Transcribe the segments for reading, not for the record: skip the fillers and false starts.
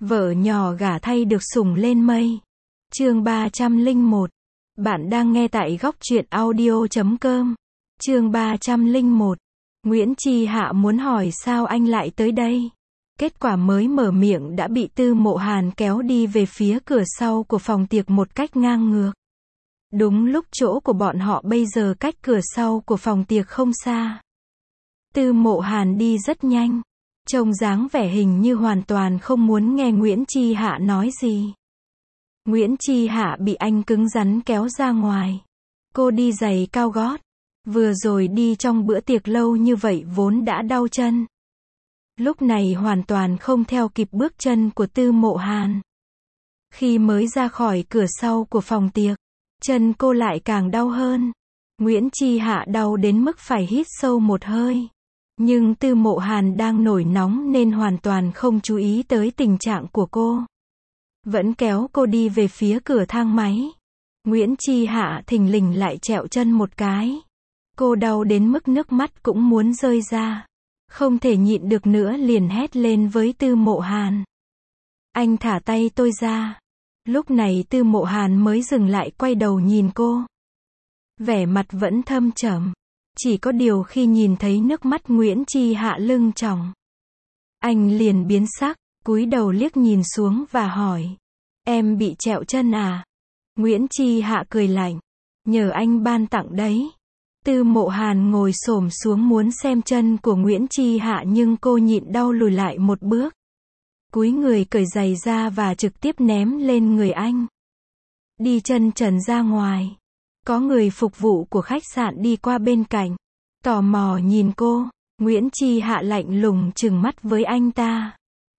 Vợ nhỏ gả thay được sủng lên mây. Chương 301. Bạn đang nghe tại góc truyện audio.com. Chương 301. Nguyễn Chi Hạ muốn hỏi sao anh lại tới đây. Kết quả mới mở miệng đã bị Tư Mộ Hàn kéo đi về phía cửa sau của phòng tiệc một cách ngang ngược. Đúng lúc chỗ của bọn họ bây giờ cách cửa sau của phòng tiệc không xa. Tư Mộ Hàn đi rất nhanh. Trông dáng vẻ hình như hoàn toàn không muốn nghe Nguyễn Chi Hạ nói gì. Nguyễn Chi Hạ bị anh cứng rắn kéo ra ngoài. Cô đi giày cao gót. Vừa rồi đi trong bữa tiệc lâu như vậy vốn đã đau chân. Lúc này hoàn toàn không theo kịp bước chân của Tư Mộ Hàn. Khi mới ra khỏi cửa sau của phòng tiệc, chân cô lại càng đau hơn. Nguyễn Chi Hạ đau đến mức phải hít sâu một hơi. Nhưng Tư Mộ Hàn đang nổi nóng nên hoàn toàn không chú ý tới tình trạng của cô. Vẫn kéo cô đi về phía cửa thang máy. Nguyễn Chi Hạ thình lình lại trẹo chân một cái. Cô đau đến mức nước mắt cũng muốn rơi ra. Không thể nhịn được nữa liền hét lên với Tư Mộ Hàn. Anh thả tay tôi ra. Lúc này Tư Mộ Hàn mới dừng lại quay đầu nhìn cô. Vẻ mặt vẫn thâm trầm. Chỉ có điều khi nhìn thấy nước mắt Nguyễn Chi Hạ lưng tròng, anh liền biến sắc, cúi đầu liếc nhìn xuống và hỏi. Em bị trẹo chân à? Nguyễn Chi Hạ cười lạnh. Nhờ anh ban tặng đấy. Tư Mộ Hàn ngồi xổm xuống muốn xem chân của Nguyễn Chi Hạ nhưng cô nhịn đau lùi lại một bước. Cúi người cởi giày ra và trực tiếp ném lên người anh. Đi chân trần ra ngoài. Có người phục vụ của khách sạn đi qua bên cạnh. Tò mò nhìn cô. Nguyễn Chi Hạ lạnh lùng trừng mắt với anh ta.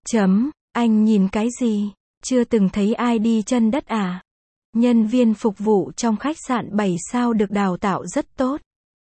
Anh nhìn cái gì? Chưa từng thấy ai đi chân đất à? Nhân viên phục vụ trong khách sạn 7 sao được đào tạo rất tốt.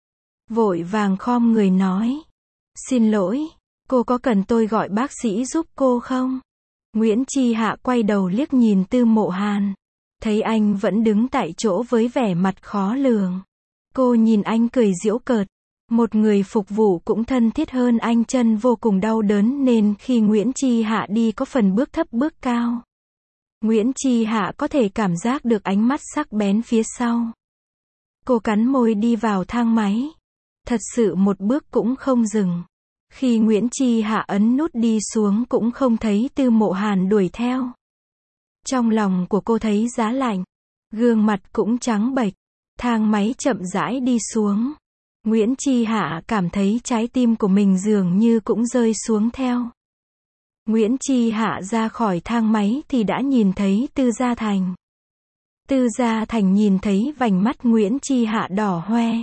Vội vàng khom người nói. Xin lỗi, cô có cần tôi gọi bác sĩ giúp cô không? Nguyễn Chi Hạ quay đầu liếc nhìn Tư Mộ Hàn. Thấy anh vẫn đứng tại chỗ với vẻ mặt khó lường. Cô nhìn anh cười giễu cợt. Một người phục vụ cũng thân thiết hơn anh, chân vô cùng đau đớn nên khi Nguyễn Chi Hạ đi có phần bước thấp bước cao. Nguyễn Chi Hạ có thể cảm giác được ánh mắt sắc bén phía sau. Cô cắn môi đi vào thang máy. Thật sự một bước cũng không dừng. Khi Nguyễn Chi Hạ ấn nút đi xuống cũng không thấy Tư Mộ Hàn đuổi theo. Trong lòng của cô thấy giá lạnh. Gương mặt cũng trắng bệch. Thang máy chậm rãi đi xuống. Nguyễn Chi Hạ cảm thấy trái tim của mình dường như cũng rơi xuống theo. Nguyễn Chi Hạ ra khỏi thang máy thì đã nhìn thấy Tư Gia Thành. Tư Gia Thành nhìn thấy vành mắt Nguyễn Chi Hạ đỏ hoe.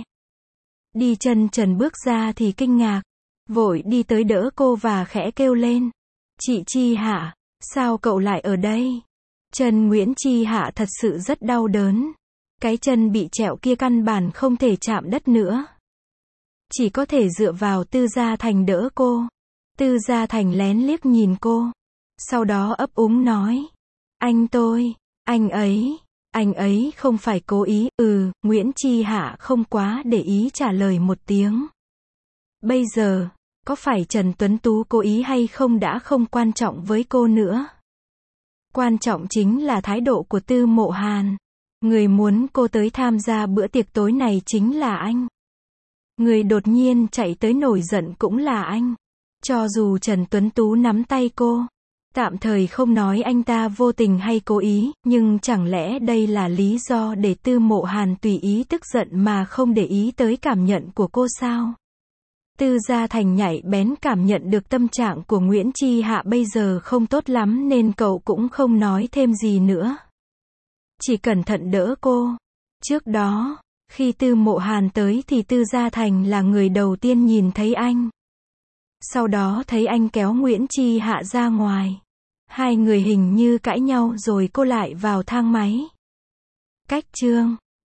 Đi chân trần bước ra thì kinh ngạc. Vội đi tới đỡ cô và khẽ kêu lên. Chị Chi Hạ, sao cậu lại ở đây? Chân Nguyễn Chi Hạ thật sự rất đau đớn. Cái chân bị trẹo kia căn bản không thể chạm đất nữa. Chỉ có thể dựa vào Tư Gia Thành đỡ cô. Tư Gia Thành lén liếc nhìn cô. Sau đó ấp úng nói. Anh ấy không phải cố ý. Nguyễn Chi Hạ không quá để ý trả lời một tiếng. Bây giờ, có phải Trần Tuấn Tú cố ý hay không đã không quan trọng với cô nữa. Quan trọng chính là thái độ của Tư Mộ Hàn. Người muốn cô tới tham gia bữa tiệc tối này chính là anh. Người đột nhiên chạy tới nổi giận cũng là anh. Cho dù Trần Tuấn Tú nắm tay cô, tạm thời không nói anh ta vô tình hay cố ý, nhưng chẳng lẽ đây là lý do để Tư Mộ Hàn tùy ý tức giận mà không để ý tới cảm nhận của cô sao? Tư Gia Thành nhạy bén cảm nhận được tâm trạng của Nguyễn Chi Hạ bây giờ không tốt lắm nên cậu cũng không nói thêm gì nữa. Chỉ cẩn thận đỡ cô. Trước đó, khi Tư Mộ Hàn tới thì Tư Gia Thành là người đầu tiên nhìn thấy anh. Sau đó thấy anh kéo Nguyễn Chi Hạ ra ngoài. Hai người hình như cãi nhau rồi cô lại vào thang máy. Cách chương